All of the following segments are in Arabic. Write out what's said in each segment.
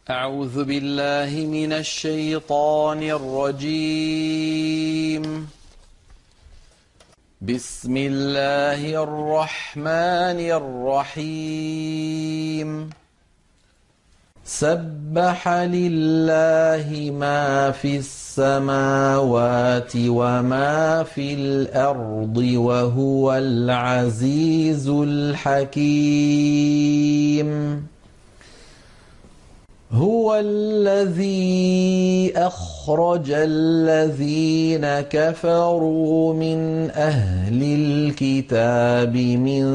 أعوذ بالله من الشيطان الرجيم. بسم الله الرحمن الرحيم. سبح لله ما في السماوات وما في الأرض وهو العزيز الحكيم. هو الذي أخرج الذين كفروا من أهل الكتاب من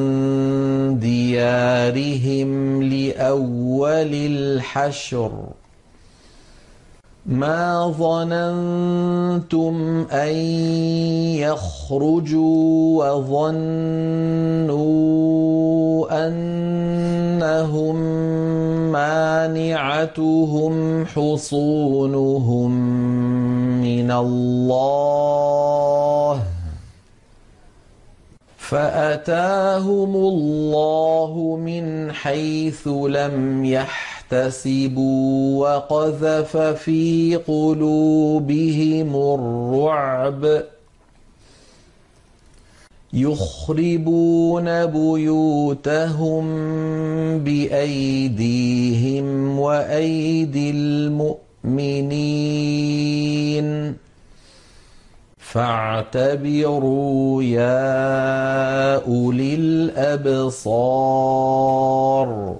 ديارهم لأول الحشر ما ظننتم أن يخرجوا وظنوا أنهم مانعتهم حصونهم من الله فأتاهم الله من حيث لم يحتسبوا وقذف في قلوبهم الرعب يخربون بيوتهم بأيديهم وأيدي المؤمنين فاعتبروا يا أولي الأبصار.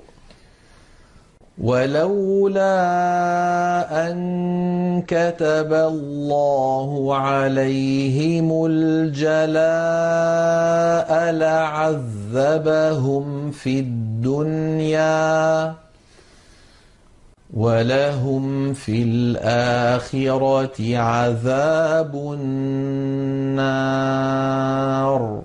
ولولا أن كتب الله عليهم الجلاء لعذبهم في الدنيا ولهم في الآخرة عذاب النار.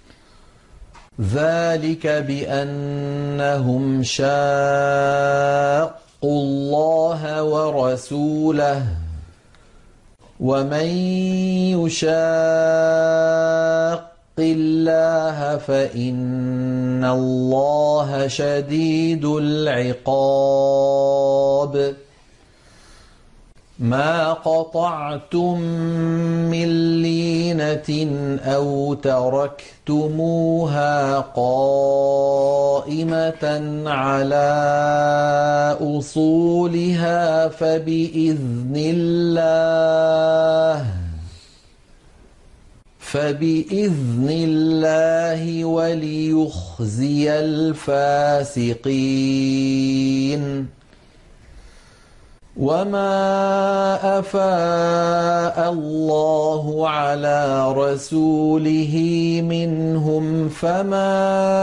ذلك بأنهم شاقوا الله ورسوله ومن يشاق الله فإن الله شديد العقاب. ما قطعتم من لينة أو تركتموها قائمة على أصولها فبإذن الله وليخزي الفاسقين. وما أفاء الله على رسوله منهم فما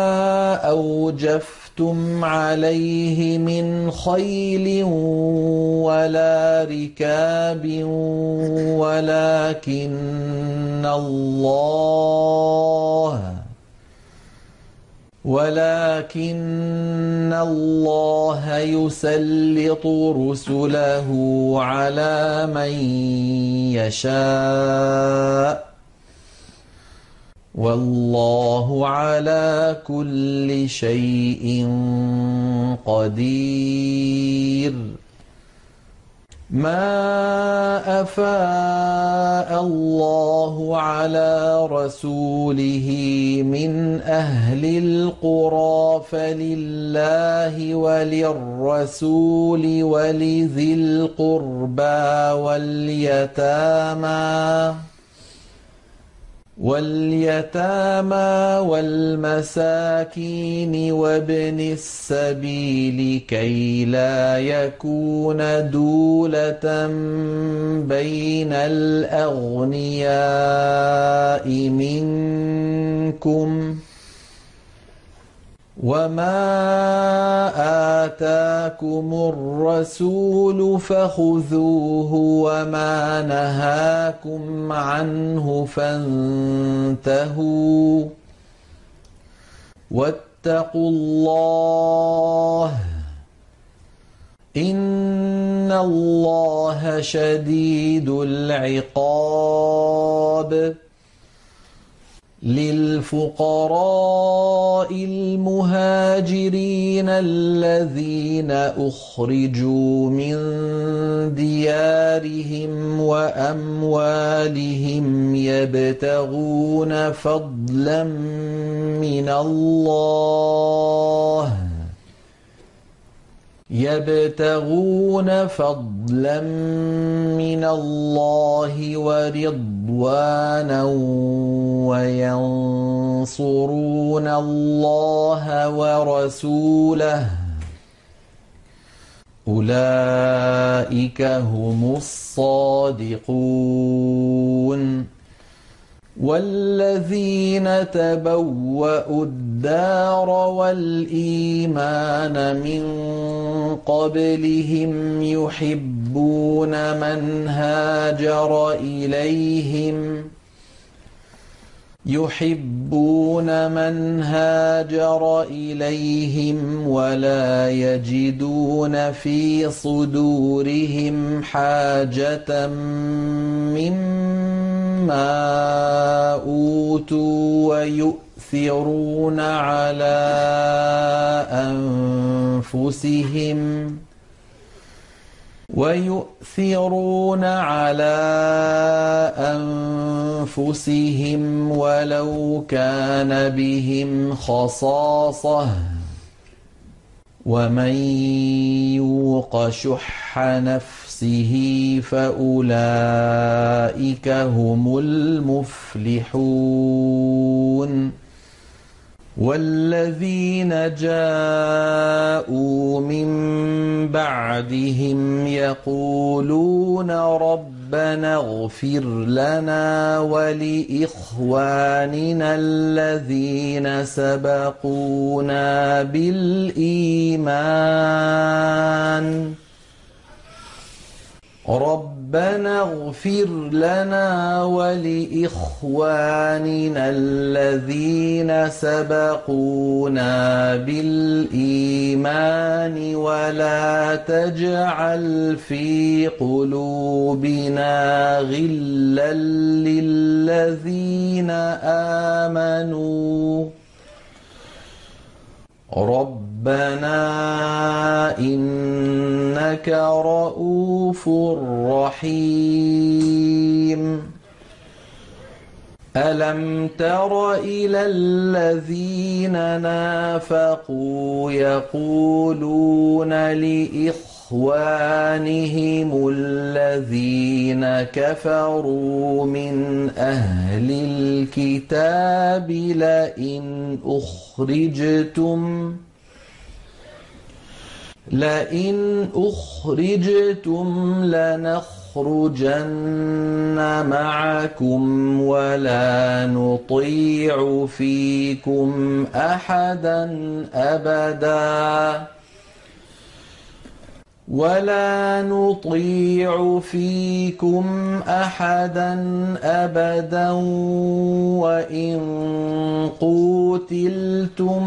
أوجفتم عليه من خيل ولا ركاب ولكن الله يسلط رسله على من يشاء والله على كل شيء قدير. ما أفاء الله على رسوله من أهل القرى فلله وللرسول ولذي القربى واليتامى والمساكين وابن السبيل كي لا يكون دولة بين الأغنياء منكم. وما آتاكم الرسول فخذوه وما نهاكم عنه فانتهوا واتقوا الله إن الله شديد العقاب. للفقراء المهاجرين الذين أخرجوا من ديارهم وأموالهم يبتغون فضلا من الله ورضوانا وينصرون الله ورسوله أولئك هم الصادقون والذين تبوأوا الدار والإيمان من قبلهم يحبون من هاجر إليهم ولا يجدون في صدورهم حاجة مما أوتوا ويؤثرون على أنفسهم ولو كان بهم خصاصة ومن يوق شح نفسه فأولئك هم المفلحون والذين جاءوا من بعدهم يقولون ربنا اغفر لنا ولإخواننا الذين سبقونا بالإيمان ربنا اغفر لنا ولإخواننا الذين سبقونا بالإيمان ولا تجعل في قلوبنا غلا للذين آمنوا ربنا إنك رؤوف رحيم ألم تر إلى الذين نافقوا يقولون لإخوانهم الذين كفروا من أهل الكتاب لئن أخرجتم لنخرجن معكم ولا نطيع فيكم أحدا أبدا وإن قوتلتم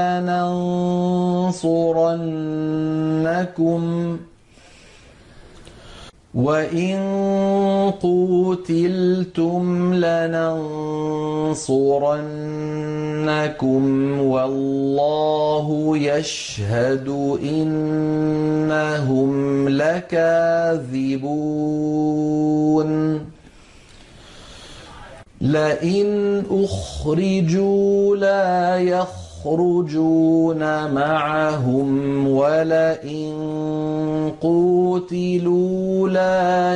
لننصرنكم والله يشهد إنهم لكاذبون لئن أخرجوا لا يخرجون معهم ولئن قوتلوا لا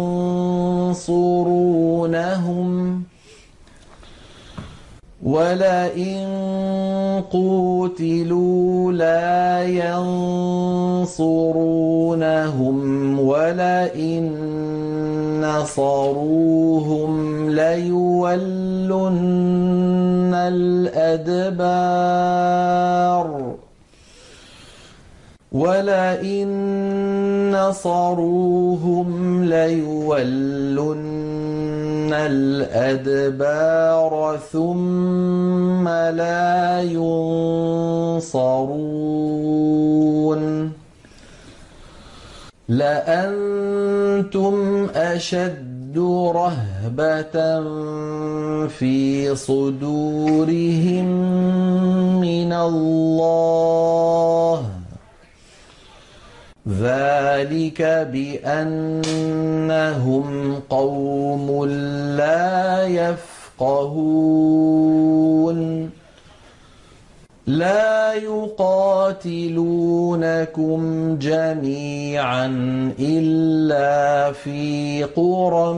ينصرونهم ولئن نصروهم ليولن الأدبار ثم لا ينصرون لأنتم أشد رهبة في صدورهم من الله ذلك بأنهم قوم لا يفقهون لا يقاتلونكم جميعا إلا في قرى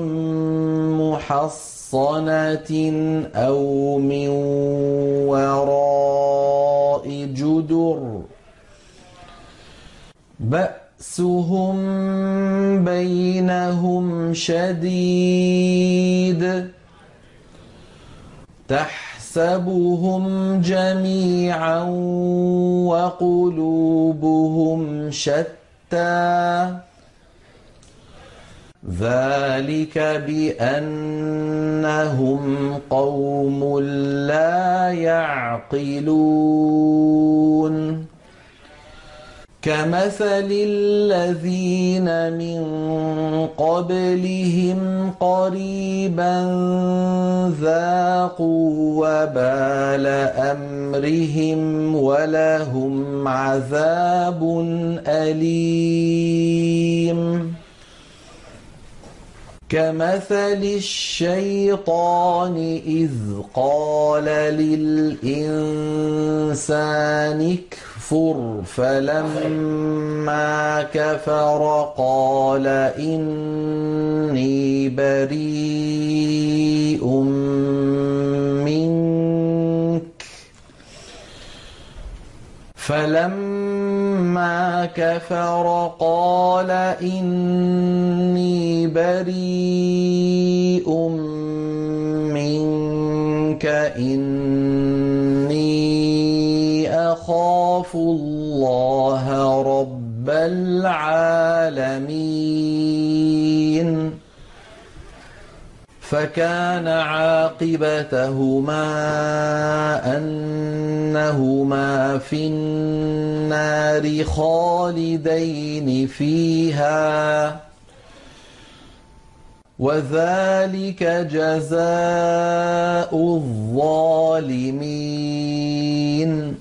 محصنة أو من وراء جدر بأسهم بينهم شديد تحسبهم جميعا وقلوبهم شتى ذلك بأنهم قوم لا يعقلون كمثل الذين من قبلهم قريبا ذاقوا وبال أمرهم ولهم عذاب أليم كمثل الشيطان إذ قال للإنسان اكفر فلما كفر قال إني بريء منك فلما كفر قال إني بريء منك إني أخاف الله رب العالمين فكان عاقبتهما أنهما في النار خالدين فيها وذلك جزاء الظالمين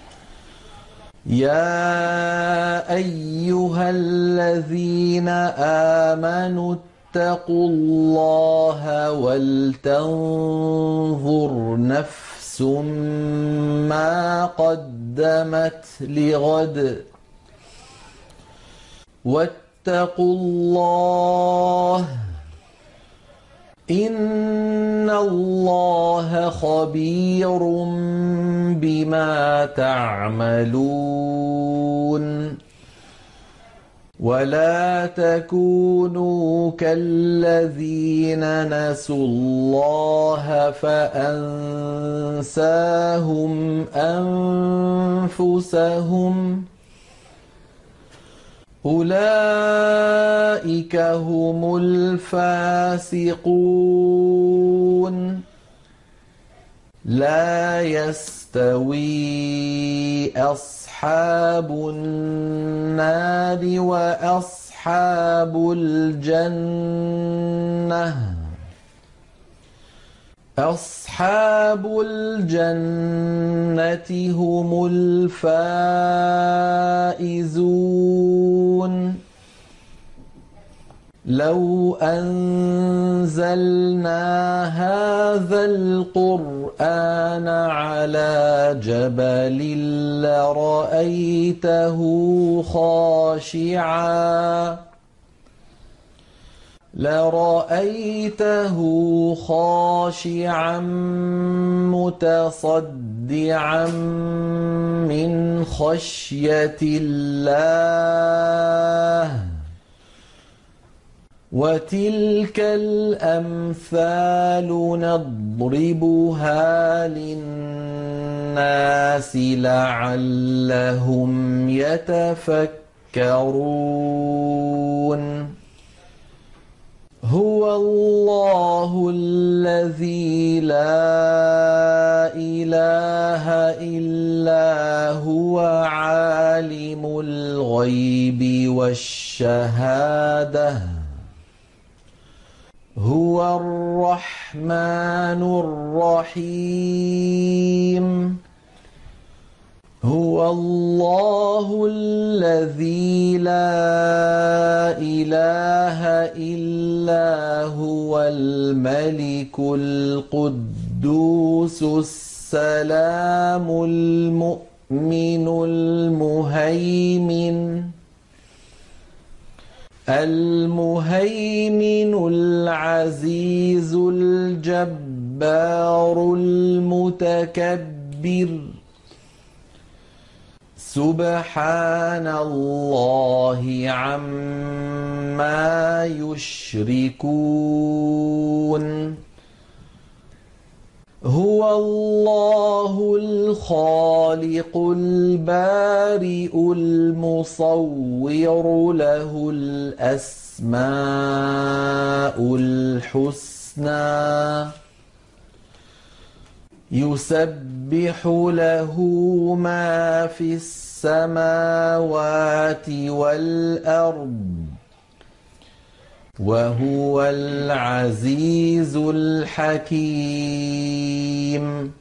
يا أيها الذين آمنوا اتقوا الله ولتنظر نفس ما قدمت لغد واتقوا الله إن الله خبير بما تعملون ولا تكونوا كالذين نسوا الله فأنساهم أنفسهم أولئك هم الفاسقون لا يستوي أصحاب النار وأصحاب الجنة أصحاب الجنة هم الفائزون لو أنزلنا هذا القرآن على جبل لرأيته خاشعا متصدعا من خشية الله وتلك الأمثال نضربها للناس لعلهم يتفكرون هو الله الذي لا إله إلا هو عالم الغيب والشهادة هو الرحمن الرحيم هو الله الذي لا إله إلا هو الملك القدوس السلام المؤمن المهيمن العزيز الجبار المتكبر سبحان الله عما يشركون هو الله الخالق البارئ المصور له الأسماء الحسنى يسبح له ما في السماوات والأرض وهو العزيز الحكيم